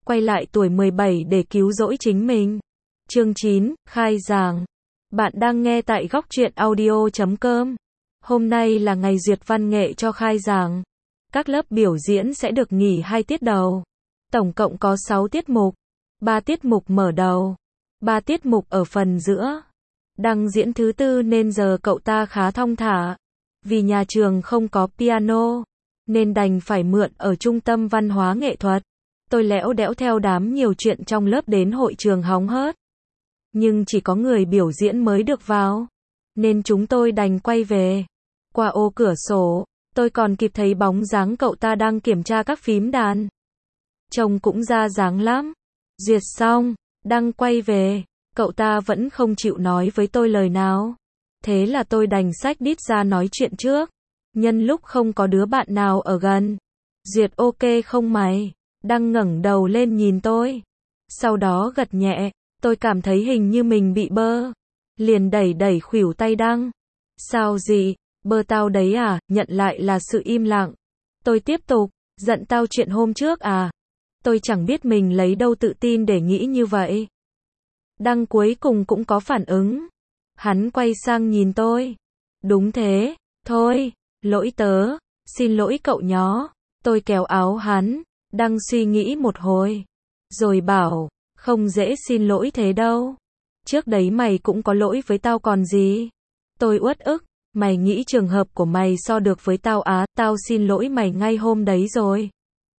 quay lại tuổi 17 để cứu rỗi chính mình. Chương 9, khai giảng. Bạn đang nghe tại góc truyện audio.com. Hôm nay là ngày duyệt văn nghệ cho khai giảng. Các lớp biểu diễn sẽ được nghỉ 2 tiết đầu. Tổng cộng có 6 tiết mục. 3 tiết mục mở đầu. 3 tiết mục ở phần giữa. Đăng diễn thứ tư nên giờ cậu ta khá thong thả. Vì nhà trường không có piano, nên đành phải mượn ở trung tâm văn hóa nghệ thuật. Tôi lẽo đẽo theo đám nhiều chuyện trong lớp đến hội trường hóng hớt. Nhưng chỉ có người biểu diễn mới được vào, nên chúng tôi đành quay về. Qua ô cửa sổ, tôi còn kịp thấy bóng dáng cậu ta đang kiểm tra các phím đàn. Trông cũng ra dáng lắm. Duyệt xong, Đăng quay về, cậu ta vẫn không chịu nói với tôi lời nào. Thế là tôi đành xách đít ra nói chuyện trước. Nhân lúc không có đứa bạn nào ở gần. Duyệt ok không mày? Đăng ngẩng đầu lên nhìn tôi. Sau đó gật nhẹ. Tôi cảm thấy hình như mình bị bơ. Liền đẩy khuỷu tay Đăng. Sao gì? Bơ tao đấy à? Nhận lại là sự im lặng. Tôi tiếp tục. Giận tao chuyện hôm trước à? Tôi chẳng biết mình lấy đâu tự tin để nghĩ như vậy. Đăng cuối cùng cũng có phản ứng. Hắn quay sang nhìn tôi. Đúng thế, thôi, lỗi tớ, xin lỗi cậu nhó. Tôi kéo áo hắn. Đăng suy nghĩ một hồi, rồi bảo, không dễ xin lỗi thế đâu. Trước đấy mày cũng có lỗi với tao còn gì. Tôi uất ức, mày nghĩ trường hợp của mày so được với tao á, tao xin lỗi mày ngay hôm đấy rồi.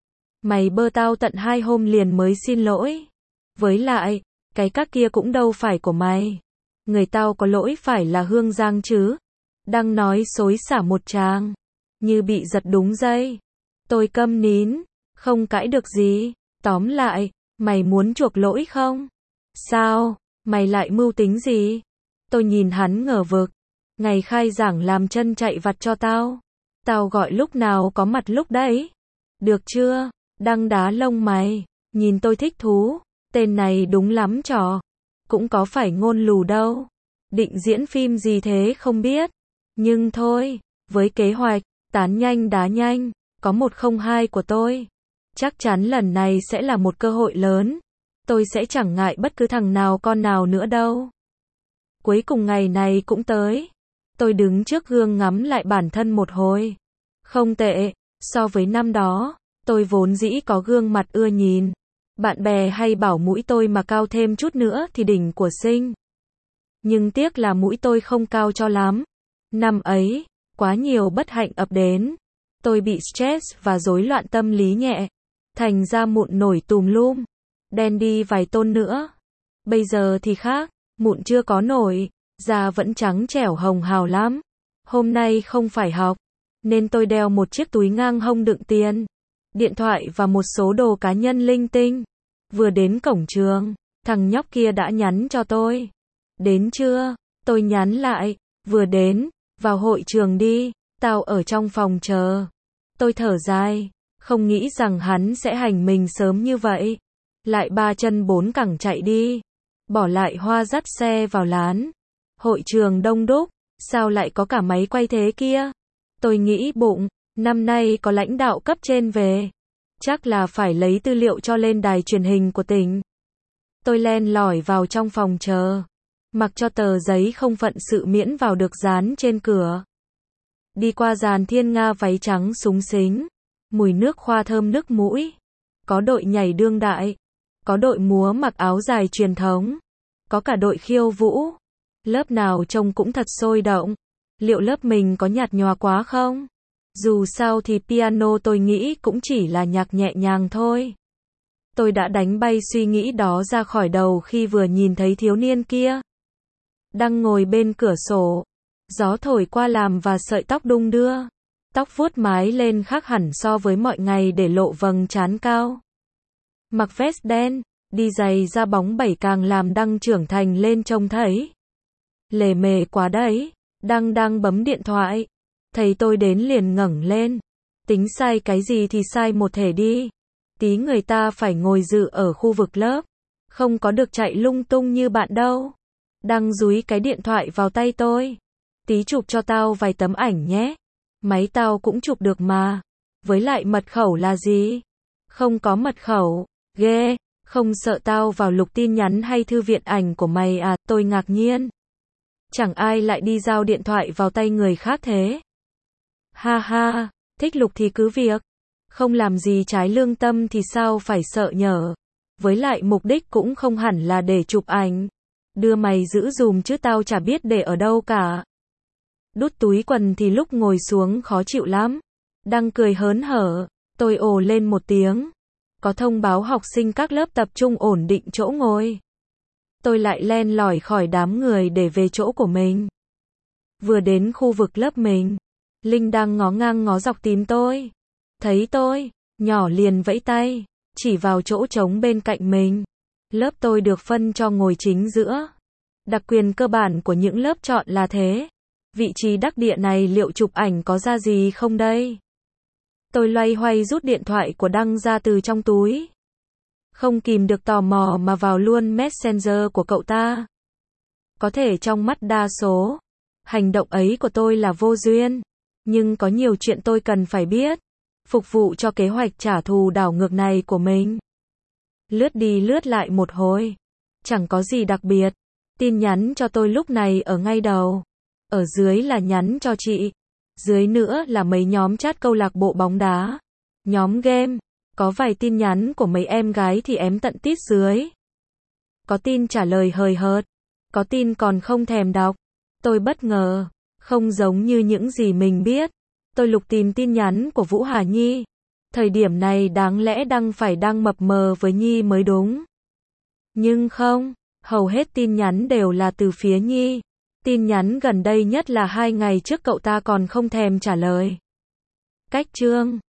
Mày bơ tao tận 2 hôm liền mới xin lỗi. Với lại, cái các kia cũng đâu phải của mày. Người tao có lỗi phải là Hương Giang chứ. Đang nói xối xả một tràng, như bị giật đúng dây. Tôi câm nín, không cãi được gì. Tóm lại, mày muốn chuộc lỗi không? Sao, mày lại mưu tính gì? Tôi nhìn hắn ngờ vực. Ngày khai giảng làm chân chạy vặt cho tao. Tao gọi lúc nào có mặt lúc đấy. Được chưa? Đăng đá lông mày, nhìn tôi thích thú. Tên này đúng lắm trò. Cũng có phải ngôn lù đâu. Định diễn phim gì thế không biết. Nhưng thôi, với kế hoạch tán nhanh đá nhanh, có 102 của tôi, chắc chắn lần này sẽ là một cơ hội lớn. Tôi sẽ chẳng ngại bất cứ thằng nào con nào nữa đâu. Cuối cùng ngày này cũng tới. Tôi đứng trước gương ngắm lại bản thân một hồi. Không tệ, so với năm đó, tôi vốn dĩ có gương mặt ưa nhìn. Bạn bè hay bảo mũi tôi mà cao thêm chút nữa thì đỉnh của xinh. Nhưng tiếc là mũi tôi không cao cho lắm. Năm ấy, quá nhiều bất hạnh ập đến. Tôi bị stress và rối loạn tâm lý nhẹ. Thành ra mụn nổi tùm lum. Đen đi vài tôn nữa. Bây giờ thì khác, mụn chưa có nổi, da vẫn trắng trẻo hồng hào lắm. Hôm nay không phải học, nên tôi đeo một chiếc túi ngang hông đựng tiền, điện thoại và một số đồ cá nhân linh tinh. Vừa đến cổng trường, thằng nhóc kia đã nhắn cho tôi. Đến chưa? Tôi nhắn lại, vừa đến, vào hội trường đi, tao ở trong phòng chờ. Tôi thở dài, không nghĩ rằng hắn sẽ hành mình sớm như vậy. Lại 3 chân 4 cẳng chạy đi, bỏ lại Hoa dắt xe vào lán. Hội trường đông đúc, sao lại có cả máy quay thế kia? Tôi nghĩ bụng, năm nay có lãnh đạo cấp trên về. Chắc là phải lấy tư liệu cho lên đài truyền hình của tỉnh. Tôi len lỏi vào trong phòng chờ, mặc cho tờ giấy không phận sự miễn vào được dán trên cửa. Đi qua dàn thiên nga váy trắng xúng xính, mùi nước hoa thơm nức mũi. Có đội nhảy đương đại, có đội múa mặc áo dài truyền thống, có cả đội khiêu vũ. Lớp nào trông cũng thật sôi động. Liệu lớp mình có nhạt nhòa quá không? Dù sao thì piano tôi nghĩ cũng chỉ là nhạc nhẹ nhàng thôi. Tôi đã đánh bay suy nghĩ đó ra khỏi đầu khi vừa nhìn thấy thiếu niên kia. Đang ngồi bên cửa sổ. Gió thổi qua làm và sợi tóc đung đưa. Tóc vuốt mái lên khác hẳn so với mọi ngày để lộ vầng trán cao. Mặc vest đen, đi giày da bóng bẩy càng làm Đăng trưởng thành lên trông thấy lề mề quá đấy. Đăng đang bấm điện thoại. Thấy tôi đến liền ngẩng lên. Tính sai cái gì thì sai một thể đi. Tí người ta phải ngồi dự ở khu vực lớp. Không có được chạy lung tung như bạn đâu. Đăng dúi cái điện thoại vào tay tôi. Tí chụp cho tao vài tấm ảnh nhé. Máy tao cũng chụp được mà. Với lại mật khẩu là gì? Không có mật khẩu. Ghê, không sợ tao vào lục tin nhắn hay thư viện ảnh của mày à, tôi ngạc nhiên. Chẳng ai lại đi giao điện thoại vào tay người khác thế. Ha ha, thích lục thì cứ việc. Không làm gì trái lương tâm thì sao phải sợ nhở. Với lại mục đích cũng không hẳn là để chụp ảnh. Đưa mày giữ dùm chứ tao chả biết để ở đâu cả. Đút túi quần thì lúc ngồi xuống khó chịu lắm. Đang cười hớn hở, tôi ồ lên một tiếng. Có thông báo học sinh các lớp tập trung ổn định chỗ ngồi. Tôi lại len lỏi khỏi đám người để về chỗ của mình. Vừa đến khu vực lớp mình, Linh đang ngó ngang ngó dọc tìm tôi. Thấy tôi, nhỏ liền vẫy tay, chỉ vào chỗ trống bên cạnh mình. Lớp tôi được phân cho ngồi chính giữa. Đặc quyền cơ bản của những lớp chọn là thế. Vị trí đắc địa này liệu chụp ảnh có ra gì không đây? Tôi loay hoay rút điện thoại của Đăng ra từ trong túi. Không kìm được tò mò mà vào luôn Messenger của cậu ta. Có thể trong mắt đa số, hành động ấy của tôi là vô duyên. Nhưng có nhiều chuyện tôi cần phải biết. Phục vụ cho kế hoạch trả thù đảo ngược này của mình. Lướt đi lướt lại một hồi. Chẳng có gì đặc biệt. Tin nhắn cho tôi lúc này ở ngay đầu. Ở dưới là nhắn cho chị. Dưới nữa là mấy nhóm chat câu lạc bộ bóng đá. Nhóm game. Có vài tin nhắn của mấy em gái thì ém tận tít dưới. Có tin trả lời hời hợt. Có tin còn không thèm đọc. Tôi bất ngờ. Không giống như những gì mình biết. Tôi lục tìm tin nhắn của Vũ Hà Nhi. Thời điểm này đáng lẽ phải đăng mập mờ với Nhi mới đúng. Nhưng không. Hầu hết tin nhắn đều là từ phía Nhi. Tin nhắn gần đây nhất là 2 ngày trước cậu ta còn không thèm trả lời. Cách chương